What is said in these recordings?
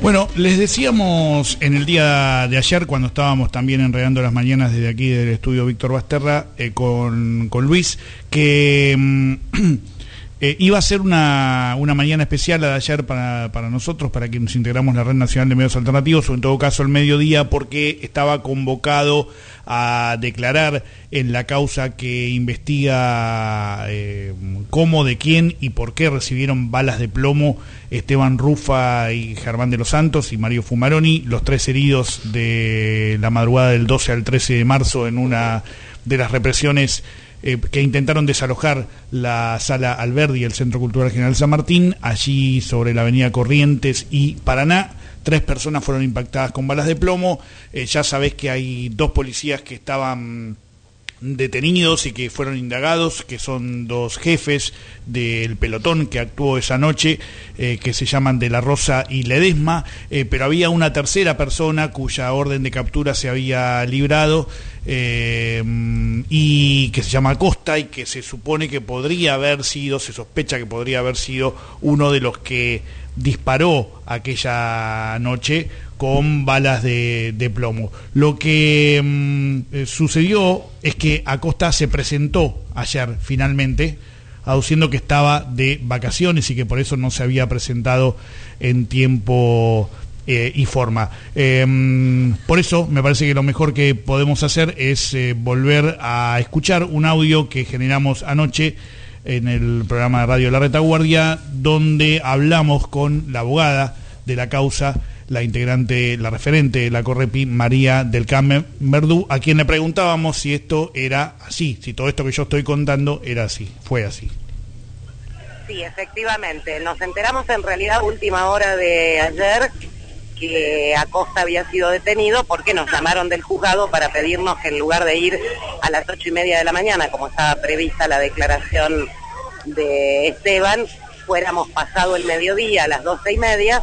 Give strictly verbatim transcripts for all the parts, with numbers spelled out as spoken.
Bueno, les decíamos en el día de ayer, cuando estábamos también enredando las mañanas desde aquí del estudio Víctor Basterra, eh, con, con Luis, que mm, eh, iba a ser una, una mañana especial la de ayer para, para nosotros, para quienes integramos la Red Nacional de Medios Alternativos, o en todo caso el mediodía, porque estaba convocado a declarar en la causa que investiga eh, cómo, de quién y por qué recibieron balas de plomo Esteban Rufa y Germán de los Santos y Mario Fumaroni, los tres heridos de la madrugada del doce al trece de marzo en una de las represiones eh, que intentaron desalojar la Sala Alberdi, el Centro Cultural General San Martín, allí sobre la avenida Corrientes y Paraná. Tres personas fueron impactadas con balas de plomo. Eh, ya sabés que hay dos policías que estaban detenidos y que fueron indagados, que son dos jefes del pelotón que actuó esa noche, eh, que se llaman De la Rosa y Ledesma, eh, pero había una tercera persona cuya orden de captura se había librado, eh, y que se llama Acosta, y que se supone que podría haber sido, se sospecha que podría haber sido uno de los que disparó aquella noche con balas de, de plomo. Lo que mm, eh, sucedió es que Acosta se presentó ayer finalmente, aduciendo que estaba de vacaciones y que por eso no se había presentado en tiempo eh, y forma. Eh, por eso me parece que lo mejor que podemos hacer es eh, volver a escuchar un audio que generamos anoche en el programa de radio La Retaguardia, donde hablamos con la abogada de la causa, la integrante, la referente de la Correpi, María del Carmen Verdú, a quien le preguntábamos si esto era así, si todo esto que yo estoy contando era así, fue así. Sí, efectivamente. Nos enteramos en realidad a última hora de ayer que Acosta había sido detenido porque nos llamaron del juzgado para pedirnos que en lugar de ir a las ocho y media de la mañana, como estaba prevista la declaración de Esteban, fuéramos pasado el mediodía a las doce y media,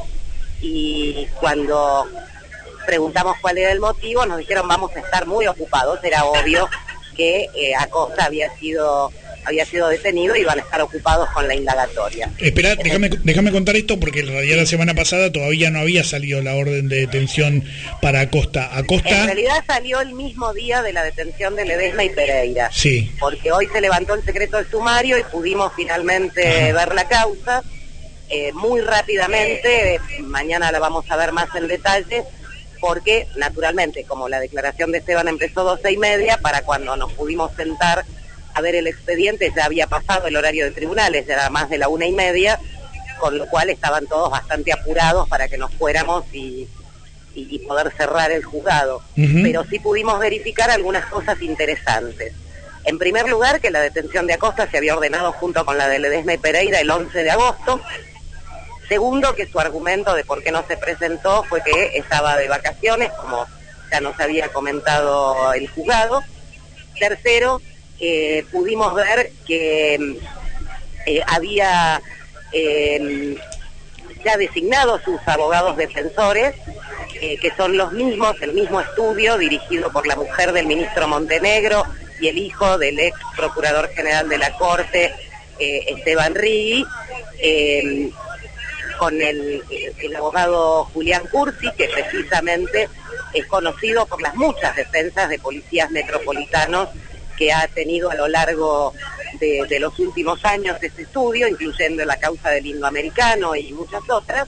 y cuando preguntamos cuál era el motivo nos dijeron vamos a estar muy ocupados. Era obvio que eh, Acosta había sido había sido detenido y iban a estar ocupados con la indagatoria. Espera, déjame, déjame contar esto, porque en realidad la semana pasada todavía no había salido la orden de detención para Acosta. Acosta... En realidad salió el mismo día de la detención de Ledesma y Pereira. Sí. Porque hoy se levantó el secreto del sumario y pudimos finalmente Ajá. ver la causa eh, muy rápidamente. Eh, mañana la vamos a ver más en detalle, porque naturalmente, como la declaración de Esteban empezó doce y media, para cuando nos pudimos sentar a ver el expediente ya había pasado el horario de tribunales, ya era más de la una y media, con lo cual estaban todos bastante apurados para que nos fuéramos y, y, y poder cerrar el juzgado. Uh-huh. Pero sí pudimos verificar algunas cosas interesantes. En primer lugar, que la detención de Acosta se había ordenado junto con la de Ledesma y Pereira el once de agosto. Segundo, que su argumento de por qué no se presentó fue que estaba de vacaciones, como ya nos había comentado el juzgado. Tercero, Eh, pudimos ver que eh, había eh, ya designado sus abogados defensores, eh, que son los mismos, el mismo estudio dirigido por la mujer del ministro Montenegro y el hijo del ex procurador general de la Corte, eh, Esteban Rigui, eh, con el, el abogado Julián Cursi, que precisamente es conocido por las muchas defensas de policías metropolitanos que ha tenido a lo largo de, de los últimos años este estudio, incluyendo la causa del indoamericano y muchas otras.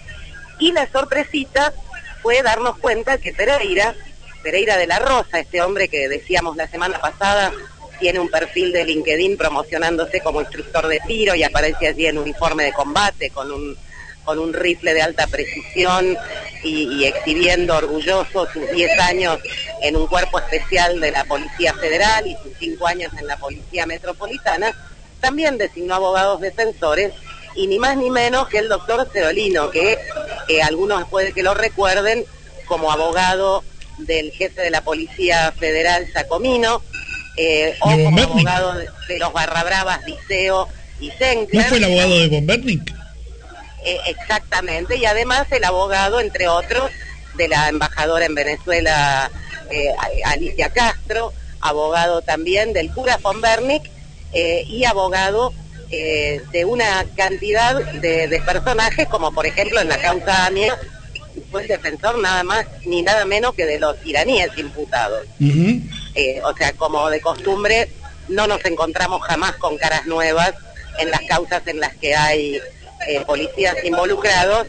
Y la sorpresita fue darnos cuenta que Pereira, Pereira de la Rosa, este hombre que decíamos la semana pasada, tiene un perfil de LinkedIn promocionándose como instructor de tiro y aparece allí en uniforme de combate con un con un rifle de alta precisión y, y exhibiendo orgulloso sus diez años en un cuerpo especial de la Policía Federal y sus cinco años en la Policía Metropolitana, también designó abogados defensores, y ni más ni menos que el doctor Cerolino, que eh, algunos puede que lo recuerden como abogado del jefe de la Policía Federal, Sacomino, eh, o como abogado de, de los Barrabravas, Liceo y Sencler. ¿No fue el abogado de Bombernik? Eh, exactamente, y además el abogado, entre otros, de la embajadora en Venezuela, eh, Alicia Castro, abogado también del cura von Bernick, eh, y abogado eh, de una cantidad de, de personajes, como por ejemplo en la causa AMIA, fue el defensor nada más ni nada menos que de los iraníes imputados. Uh-huh. Eh, o sea, como de costumbre, no nos encontramos jamás con caras nuevas en las causas en las que hay eh, policías involucrados,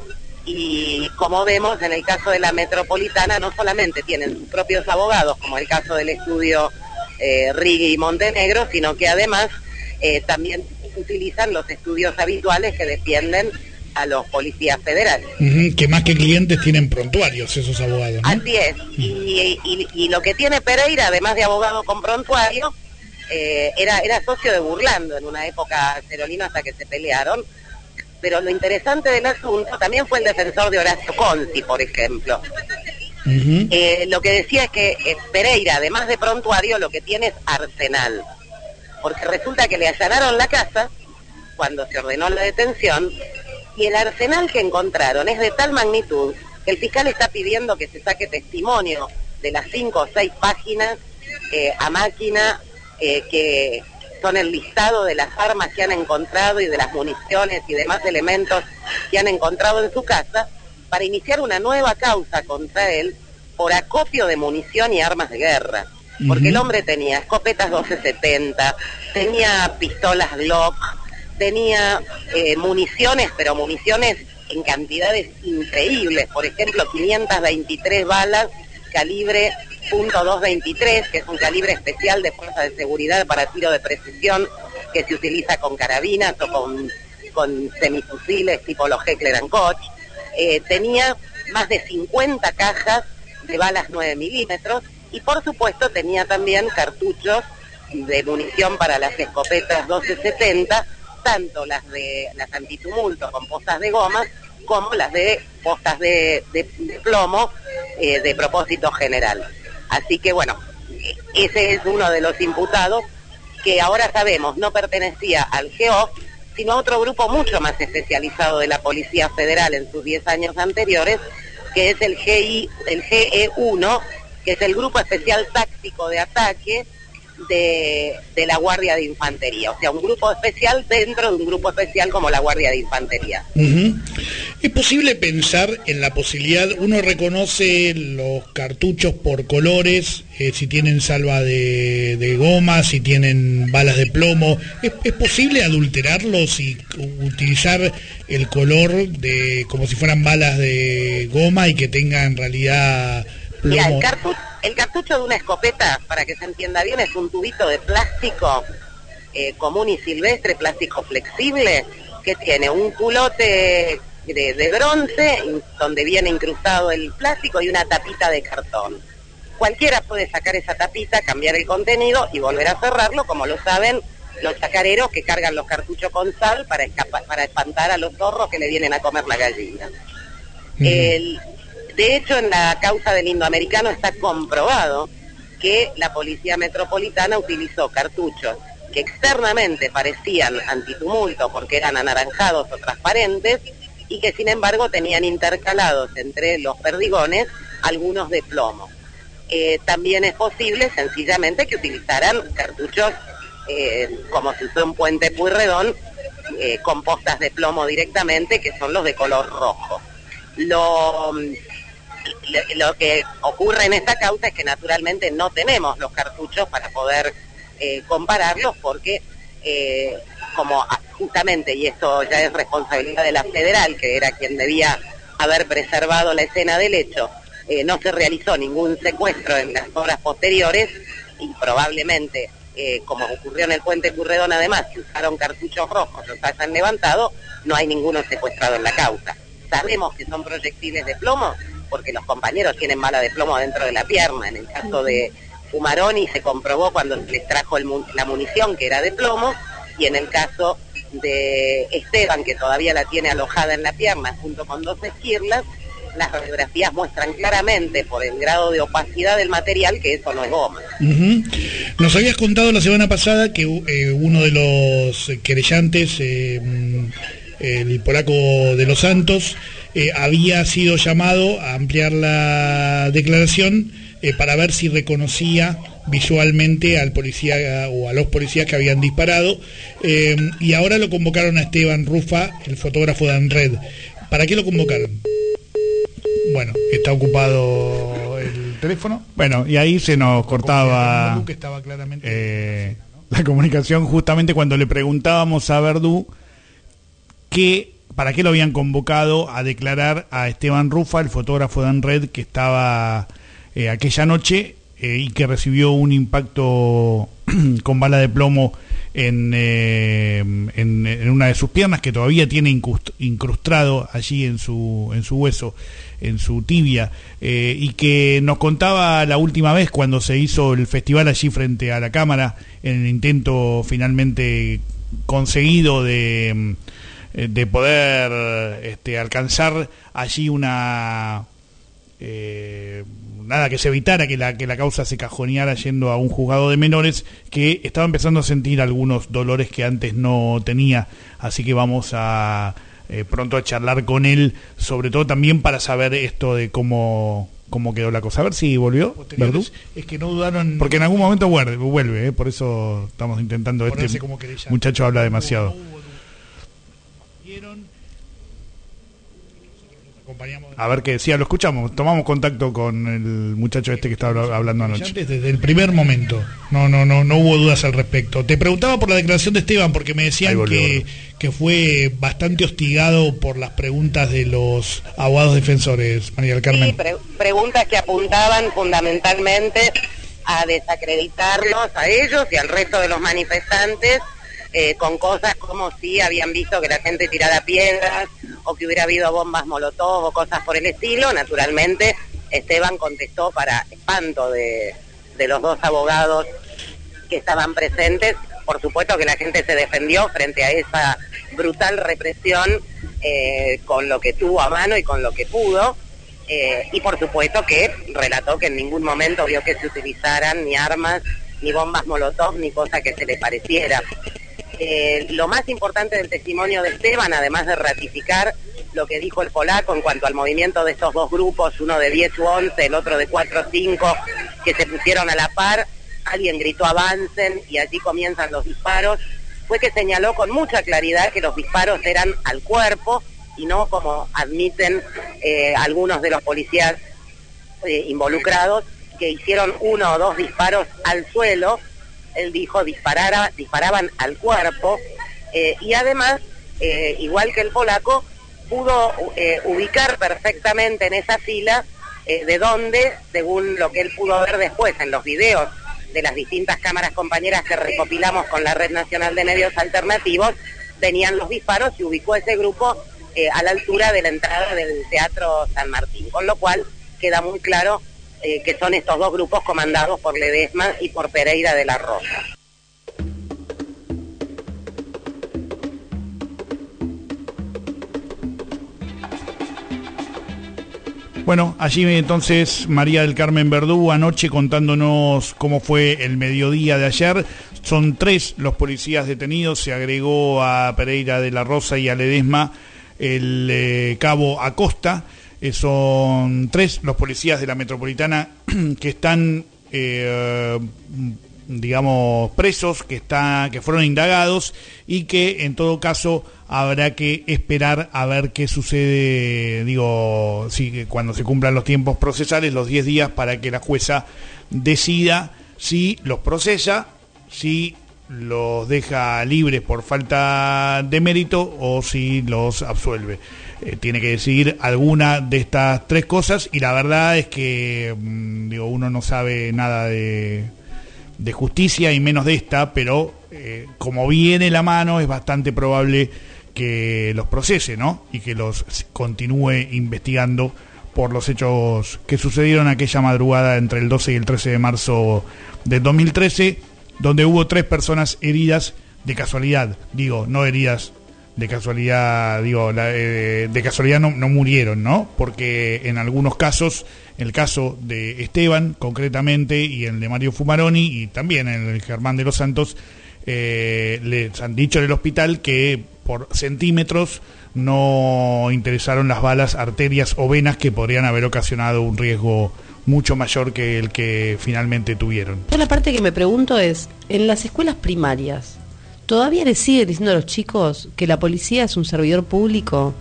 y como vemos en el caso de la Metropolitana, no solamente tienen sus propios abogados, como el caso del estudio eh, Rigui y Montenegro, sino que además eh, también utilizan los estudios habituales que defienden a los policías federales. Uh-huh, que más que clientes tienen prontuarios esos abogados, ¿no? Así es, y, y, y lo que tiene Pereira, además de abogado con prontuario, eh, era, era socio de Burlando en una época Cerolino hasta que se pelearon, pero lo interesante del asunto también fue el defensor de Horacio Conti, por ejemplo. Uh-huh. Eh, lo que decía es que eh, Pereira, además de prontuario, lo que tiene es arsenal, porque resulta que le allanaron la casa cuando se ordenó la detención, y el arsenal que encontraron es de tal magnitud que el fiscal está pidiendo que se saque testimonio de las cinco o seis páginas eh, a máquina eh, que son el listado de las armas que han encontrado y de las municiones y demás elementos que han encontrado en su casa, para iniciar una nueva causa contra él por acopio de munición y armas de guerra. Porque uh-huh. el hombre tenía escopetas doce setenta, tenía pistolas Glock, tenía eh, municiones, pero municiones en cantidades increíbles, por ejemplo quinientas veintitrés balas calibre punto doscientos veintitrés, que es un calibre especial de fuerza de seguridad para tiro de precisión que se utiliza con carabinas o con, con semifusiles tipo los Heckler and Koch. Eh, tenía más de cincuenta cajas de balas nueve milímetros, y por supuesto tenía también cartuchos de munición para las escopetas doce setenta, tanto las de las antitumulto con postas de goma como las de postas de, de, de plomo eh, de propósito general. Así que bueno, ese es uno de los imputados que ahora sabemos no pertenecía al G O, sino a otro grupo mucho más especializado de la Policía Federal en sus diez años anteriores, que es el G I, el G E uno, que es el Grupo Especial Táctico de Ataque de, de la Guardia de Infantería, o sea, un grupo especial dentro de un grupo especial como la Guardia de Infantería. Uh-huh. ¿Es posible pensar en la posibilidad, uno reconoce los cartuchos por colores, eh, si tienen salva de, de goma, si tienen balas de plomo, ¿es, es posible adulterarlos y utilizar el color de como si fueran balas de goma y que tengan en realidad plomo? Mira, el cartucho El cartucho de una escopeta, para que se entienda bien, es un tubito de plástico eh, común y silvestre, plástico flexible, que tiene un culote de, de bronce, donde viene incrustado el plástico, y una tapita de cartón. Cualquiera puede sacar esa tapita, cambiar el contenido y volver a cerrarlo, como lo saben los chacareros que cargan los cartuchos con sal para, escapar, para espantar a los zorros que le vienen a comer la gallina. Mm. El... De hecho, en la causa del indoamericano está comprobado que la Policía Metropolitana utilizó cartuchos que externamente parecían antitumulto porque eran anaranjados o transparentes, y que sin embargo tenían intercalados entre los perdigones algunos de plomo. Eh, también es posible sencillamente que utilizaran cartuchos eh, como si fuera un puente Pueyrredón, eh, con postas de plomo directamente, que son los de color rojo. Lo... Lo que ocurre en esta causa es que naturalmente no tenemos los cartuchos para poder eh, compararlos, porque eh, como justamente, y esto ya es responsabilidad de la federal, que era quien debía haber preservado la escena del hecho, eh, no se realizó ningún secuestro en las horas posteriores, y probablemente, eh, como ocurrió en el puente Pueyrredón, además, si usaron cartuchos rojos, los hayan levantado, no hay ninguno secuestrado en la causa. Sabemos que son proyectiles de plomo porque los compañeros tienen bala de plomo dentro de la pierna. En el caso de Fumaroni se comprobó cuando se les trajo el, la munición que era de plomo, y en el caso de Esteban, que todavía la tiene alojada en la pierna junto con dos esquirlas, las radiografías muestran claramente por el grado de opacidad del material que eso no es goma. Uh-huh. Nos habías contado la semana pasada que eh, uno de los querellantes, eh, el polaco de Los Santos, Eh, había sido llamado a ampliar la declaración eh, para ver si reconocía visualmente al policía o a los policías que habían disparado, eh, y ahora lo convocaron a Esteban Rufa, el fotógrafo de ANRED. ¿Para qué lo convocaron? bueno, está ocupado el teléfono. Bueno, y ahí se nos cortaba que estaba claramente eh, la comunicación justamente cuando le preguntábamos a Verdú que para qué lo habían convocado a declarar a Esteban Rufa, el fotógrafo de ANRED que estaba eh, aquella noche eh, y que recibió un impacto con bala de plomo en, eh, en, en una de sus piernas, que todavía tiene incrust, incrustado allí en su, en su hueso, en su tibia, eh, y que nos contaba la última vez cuando se hizo el festival allí frente a la cámara, en el intento finalmente conseguido de, de poder este, alcanzar allí una... Eh, nada, que se evitara que la que la causa se cajoneara yendo a un juzgado de menores, que estaba empezando a sentir algunos dolores que antes no tenía, así que vamos a eh, pronto a charlar con él, sobre todo también para saber esto de cómo cómo quedó la cosa. A ver si volvió Verdú. Es que no dudaron, porque en algún momento vuelve, vuelve eh, por eso estamos intentando. Este muchacho habla demasiado. A ver qué decía, lo escuchamos, tomamos contacto con el muchacho este que estaba hablando anoche. Desde el primer momento, no no no no hubo dudas al respecto. Te preguntaba por la declaración de Esteban, porque me decían volvió, que, volvió. que fue bastante hostigado por las preguntas de los abogados defensores, María del Carmen. Sí, pre preguntas que apuntaban fundamentalmente a desacreditarlos a ellos y al resto de los manifestantes, eh, con cosas como si habían visto que la gente tirara piedras o que hubiera habido bombas molotov o cosas por el estilo. Naturalmente, Esteban contestó, para espanto de, de los dos abogados que estaban presentes, por supuesto que la gente se defendió frente a esa brutal represión eh, con lo que tuvo a mano y con lo que pudo, eh, y por supuesto que relató que en ningún momento vio que se utilizaran ni armas, ni bombas molotov, ni cosa que se le pareciera. Eh, lo más importante del testimonio de Esteban, además de ratificar lo que dijo el polaco en cuanto al movimiento de estos dos grupos, uno de diez u once, el otro de cuatro o cinco, que se pusieron a la par, alguien gritó avancen y allí comienzan los disparos, fue que señaló con mucha claridad que los disparos eran al cuerpo y no como admiten eh, algunos de los policías eh, involucrados, que hicieron uno o dos disparos al suelo. Él dijo disparara, disparaban al cuerpo, eh, y además, eh, igual que el polaco, pudo eh, ubicar perfectamente en esa fila eh, de dónde, según lo que él pudo ver después en los videos de las distintas cámaras compañeras que recopilamos con la Red Nacional de Medios Alternativos, venían los disparos, y ubicó ese grupo eh, a la altura de la entrada del Teatro San Martín, con lo cual queda muy claro Eh, que son estos dos grupos comandados por Ledesma y por Pereira de la Rosa. Bueno, allí entonces María del Carmen Verdú anoche contándonos cómo fue el mediodía de ayer. Son tres los policías detenidos, se agregó a Pereira de la Rosa y a Ledesma el eh, cabo Acosta. Eh, son tres los policías de la metropolitana que están, eh, digamos, presos, que, está, que fueron indagados, y que en todo caso habrá que esperar a ver qué sucede, digo, si, cuando se cumplan los tiempos procesales, los diez días, para que la jueza decida si los procesa, si los deja libres por falta de mérito o si los absuelve. Eh, tiene que decidir alguna de estas tres cosas, y la verdad es que mmm, digo, uno no sabe nada de, de justicia y menos de esta, pero eh, como viene la mano es bastante probable que los procese, ¿no? Y que los continúe investigando por los hechos que sucedieron aquella madrugada entre el doce y el trece de marzo del dos mil trece, donde hubo tres personas heridas de casualidad, digo, no heridas de casualidad, digo, la, eh, de casualidad no, no murieron, ¿no? Porque en algunos casos, el caso de Esteban concretamente, y el de Mario Fumaroni, y también en el Germán de los Santos, eh, les han dicho en el hospital que por centímetros no interesaron las balas, arterias o venas que podrían haber ocasionado un riesgo mucho mayor que el que finalmente tuvieron. Yo la parte que me pregunto es, en las escuelas primarias, ¿todavía le siguen diciendo a los chicos que la policía es un servidor público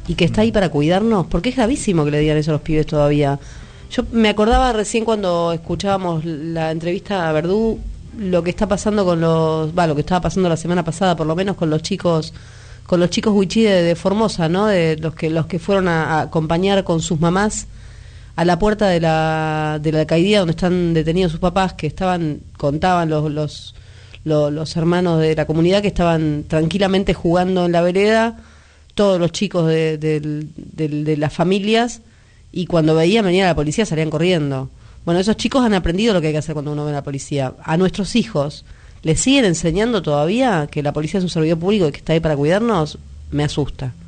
y que está ahí para cuidarnos, porque es gravísimo que le digan eso a los pibes todavía. Yo me acordaba recién cuando escuchábamos la entrevista a Verdú, lo que está pasando con los, va, lo que estaba pasando la semana pasada, por lo menos con los chicos, con los chicos huichí de, de Formosa, ¿no? De los que los que fueron a, a acompañar con sus mamás a la puerta de la de la alcaldía donde están detenidos sus papás, que estaban, contaban los los los, los hermanos de la comunidad que estaban tranquilamente jugando en la vereda, todos los chicos de, de, de, de las familias, y cuando veían venir a la policía salían corriendo. Bueno, esos chicos han aprendido lo que hay que hacer cuando uno ve a la policía. A nuestros hijos, ¿les siguen enseñando todavía que la policía es un servidor público y que está ahí para cuidarnos? Me asusta.